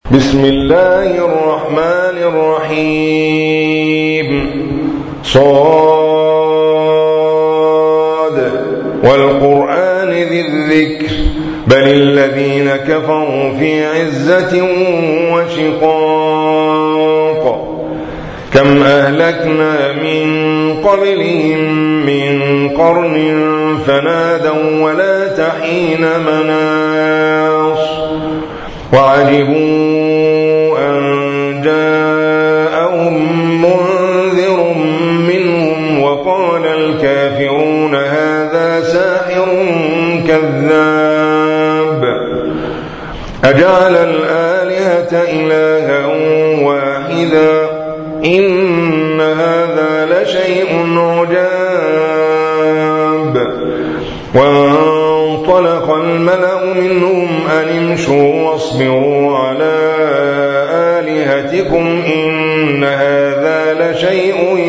بسم الله الرحمن الرحيم صاد والقرآن ذي الذكر بل الذين كفروا في عزة وشقاق كم أهلكنا من قبلهم من قرن فنادوا ولا تحين مناص وعجبوا أن جاءهم منذر منهم وقال الكافرون هذا ساحر كذاب أجعل الآلهة إلها واحدا إن هذا لشيء عجاب وانطلق الملأ منهم أن امشوا واصبروا على آلهتكم إن هذا لشيء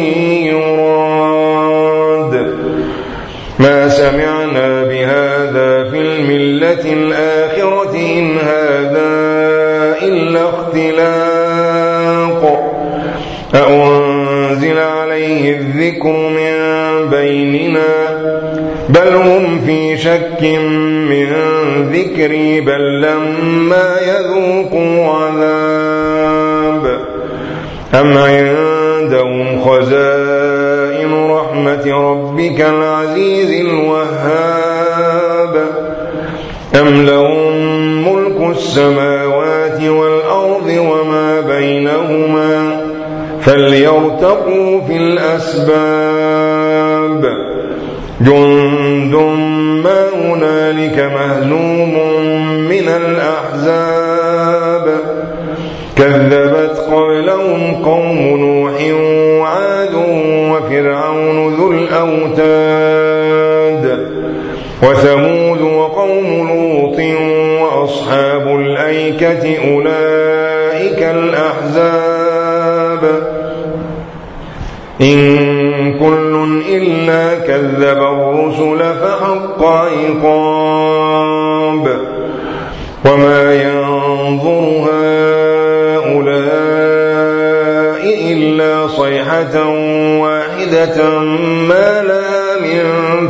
يراد ما سمعنا بهذا في الملة الآخرة إن هذا إلا اختلاق أأنزل عليه الذكر من بيننا بل هم في شك من ذكري بل لما يذوقوا عذاب أم عندهم خزائن رحمة ربك العزيز الوهاب أم لهم ملك السماوات والأرض وما بينهما فليرتقوا في الأسباب جند ما هنالك مهزوم من الأحزاب كذبت قبلهم قوم نوح وعاد وفرعون ذو الأوتاد وثمود وقوم لوط وأصحاب الأيكة أولئك الأحزاب إن كل إلا كذب الرسل فحق عقاب وما ينظر هؤلاء إلا صيحة واحدة ما لها من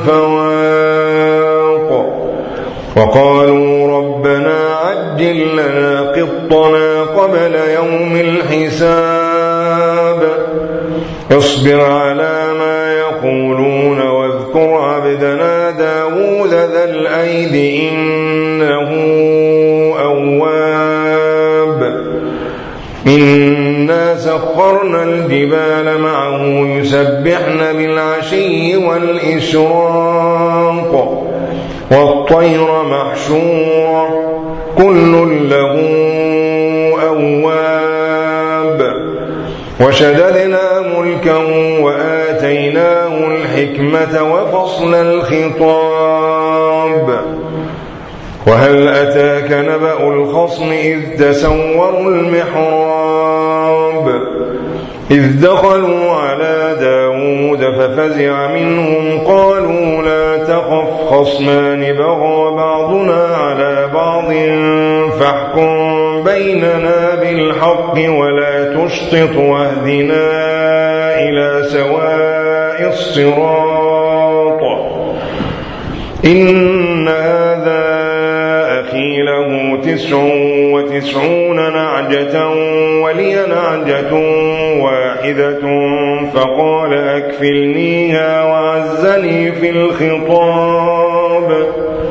فواق وقالوا ربنا عجل لنا قطنا قبل يوم الحساب اصبر على ما يقولون واذكر عبدنا داود ذا الأيد إنه أواب إنا سخرنا الجبال معه يسبحن بالعشي والإشراق والطير محشورا كل له أواب وشددنا ملكا وآتيناه الحكمة وفصل الخطاب وهل أتاك نبأ الخصم إذ تسوروا المحراب إذ دخلوا على داود ففزع منهم قالوا لا تخف خصمان بغى بعضنا على بعض فاحكم بيننا بالحق ولا تشطط واهدنا إلى سواء الصراط إن هذا أخي له 99 نعجة ولي نعجة واحدة فقال أكفلنيها وعزني في الخطاب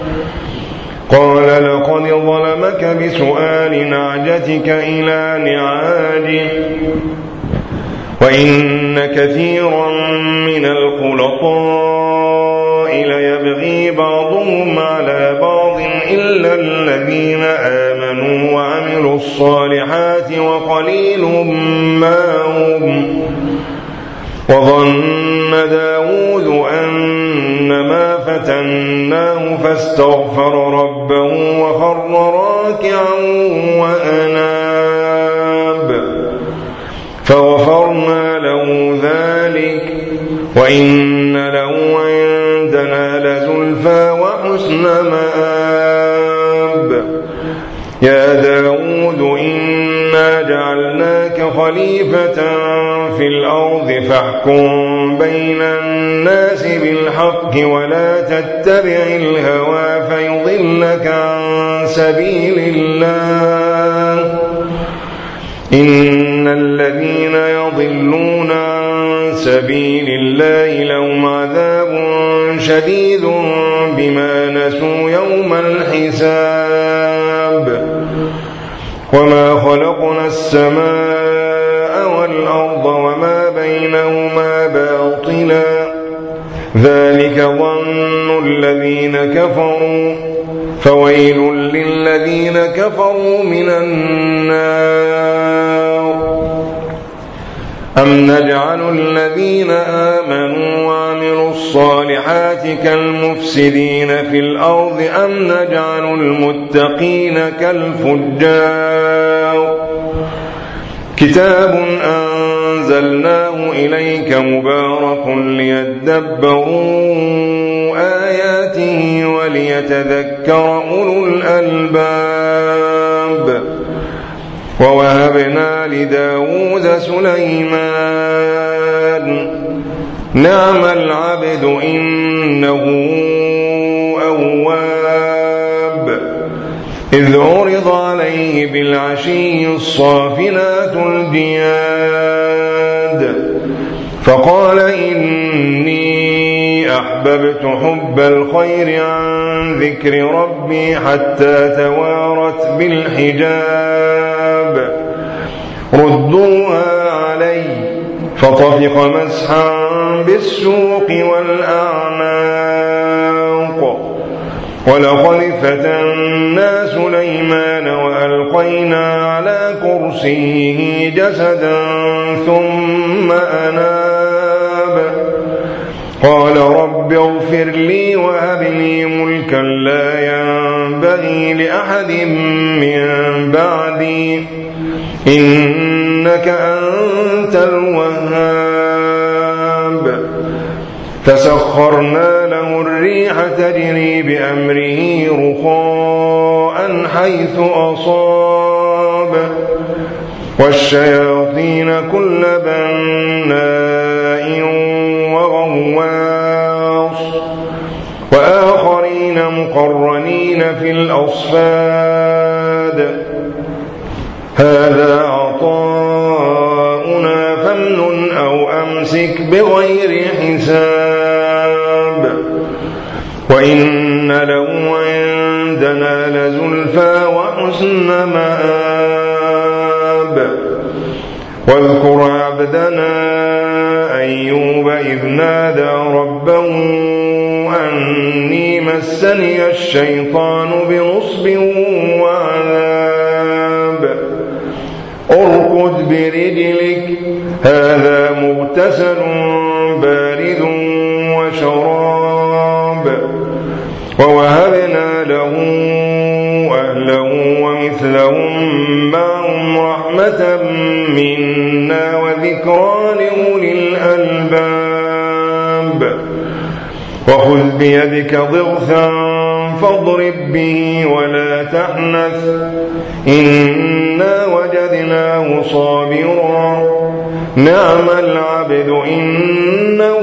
قال لقد ظلمك بسؤال نعجتك إلى نعاجه وإن كثيرا من الخلطاء ليبغي بعضهم على بعض إلا الذين آمنوا وعملوا الصالحات وقليل ما هم وظن داود أنما فتناه فاستغفر ربه وخر راكعا وأناب فغفرنا له ذلك وإن له عندنا لزلفى وحسن مآب يا داود إن إنا جعلناك خليفة في الأرض فاحكم بين الناس بالحق ولا تتبع الهوى فيضلك عن سبيل الله إن الذين يضلون عن سبيل الله لهم عذاب شديد بما نسوا يوم الحساب وما خلقنا السماء والأرض وما بينهما باطلا ذلك ظن الذين كفروا فويل للذين كفروا من النار أم نجعل الذين آمنوا وعملوا الصالحات كالمفسدين في الأرض أم نجعل المتقين كالفجار كتاب أنزلناه إليك مبارك ليدبروا آياته وليتذكر أولو الألباب ووهبنا لداود سليمان نعم العبد إنه أواب إذ عرض عليه بالعشي الصافنات الجياد فقال إني أحببت حب الخير عن ذكر ربي حتى توارت بالحجاب ردوها علي فطفق مسحا بالسوق والأعناق ولقد فتنا سليمان وألقينا على كرسيه جسدا ثم أناب قال رب اغفر لي وهب لي ملكا لا ينبغي لأحد من بعدي إنك أنت الوهاب فسخرنا له الريح تجري بأمره رخاء حيث أصاب والشياطين كل بناء وغواص وآخرين مقرنين في الأصفاد هذا عطاؤنا فامنن أو أمسك بغير حساب وإن له عندنا لزلفى وحسن مآب واذكر عبدنا أيوب إذ نادى ربه أني مسني الشيطان بنصب وعذاب اركض برجلك هذا مغتسل بارد وشراب ووهبنا له أهله ومثلهم معهم رحمة منا وذكرى لأولي الألباب وخذ بيدك ضغثا فاضرب به ولا تحنث إنا وجدناه صابرا نعم العبد إنه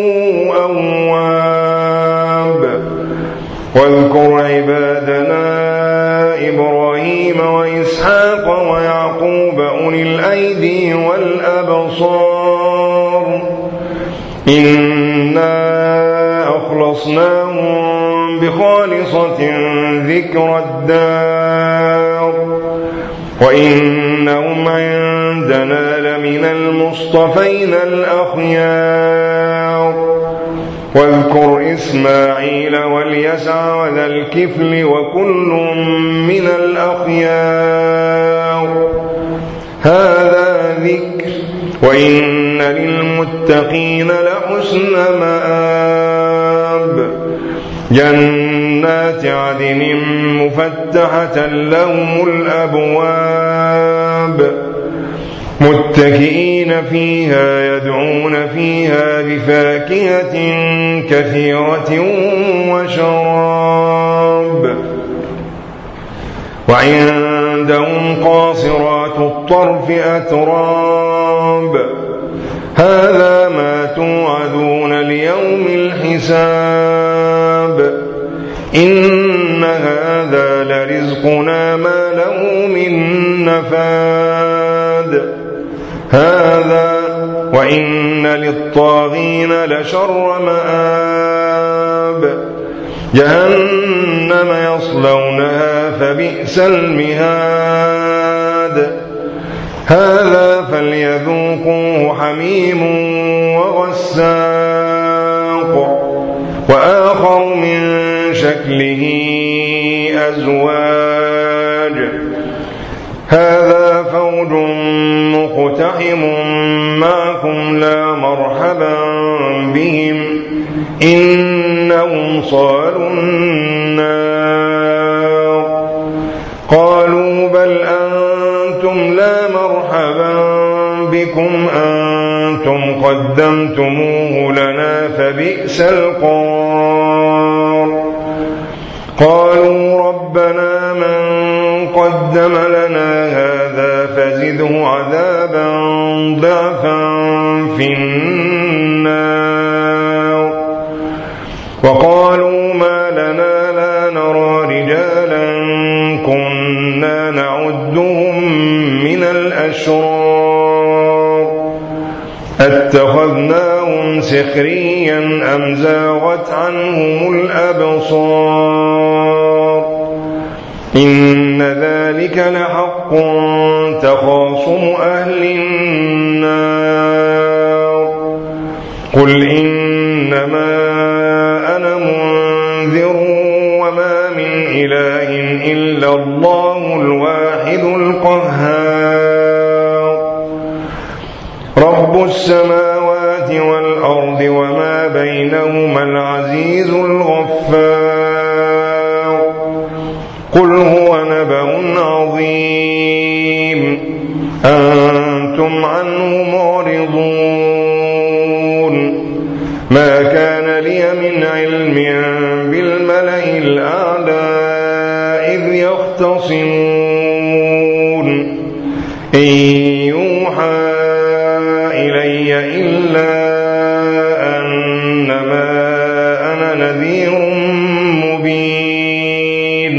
أواب واذكر عبادنا إبراهيم وإسحاق ويعقوب أولي الأيدي والأبصار إنا أخلصناهم بخالصة ذكر الدار وإنهم عندنا لمن المصطفين الأخيار واذكر إسماعيل واليسع وذا الكفل وكل من الأخيار هذا ذكر وإن للمتقين لحسن مآب جنات عدن مفتحة لهم الأبواب متكئين فيها يدعون فيها بفاكهة كثيرة وشراب وعند وعندهم قاصرات الطرف أتراب هذا ما توعدون ليوم الحساب إن هذا لرزقنا ما له من نفاد هذا وإن للطاغين لشر مآب جهنم يصلونها فبئس المهاد هذا فليذوقوه حميم وغساق وآخر من شكله أزواج هذا فوج مقتحم معكم لا مرحبا بهم إنهم صالوا النار قالوا بل أنتم لا مرحبا بكم أنتم قدمتموه لنا فبئس القرار قالوا ربنا من قدم لنا هذا فزده عذابا ضعفا في النار وقالوا ما لنا لا نرى رجالا كنا نعدهم من الأشرار اتخذناهم سخريا أم زاغت عنهم الأبصار إن ذلك لحق تخاصم أهل النار قل إنما أنا منذر وما من إله إلا الله الواحد القهار رب السماوات والأرض وما بينهما العزيز الغفار قل هو نبأ عظيم أنتم عنه معرضون ما كان لي من علم بالملأ الأعلى إذ يختصمون إن يوحى إلي إلا أنما أنا نذير مبين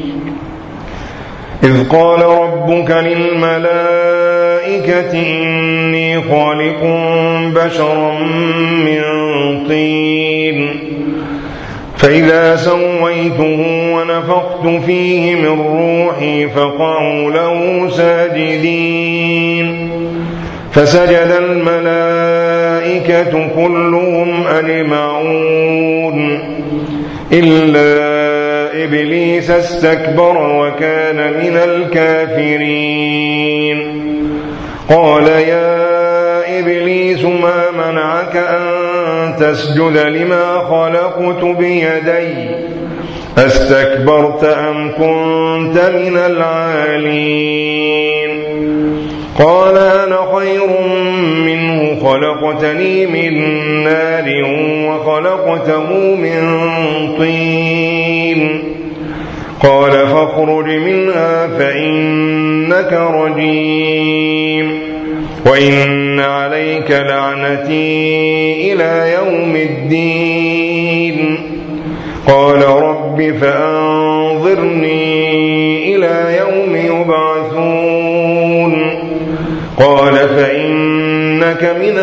إذ قال ربك للملائكة إني خالق بشرا من طين فإذا سويته ونفخت فيه من روحي فقعوا له ساجدين فسجد الملائكة كلهم أجمعون إلا إبليس استكبر وكان من الكافرين قال يا إبليس ما منعك أن تسجد لما خلقت بيدي أستكبرت أم كنت من العالين قال أنا خير منه خلقتني من نار وخلقته من طين قال فاخرج منها فإنك رجيم وإن عليك لعنتي إلى يوم الدين قال رب فأنظرني إلى يوم يبعثون قال فإنك من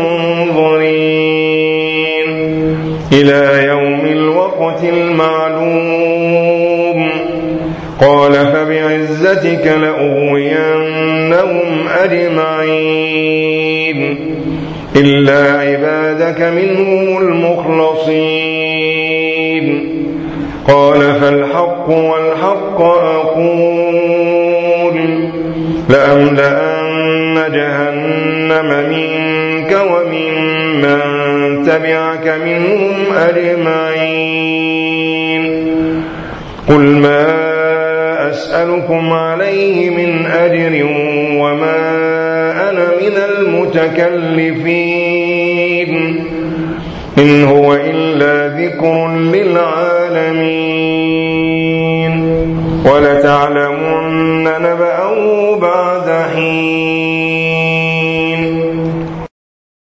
المنظرين إلى يوم الوقت المعلوم قال فبعزتك لأغوينهم أجمعين إلا عبادك منهم المخلصين قال فالحق والحق أقول لأملأن جهنم منك ومن من تبعك منهم أجمعين قل ما أسألكم عليه من أجر وما أنا من المتكلفين إن هو إلا ذكر للعالمين. ولتعلمن نبأه بعد حين.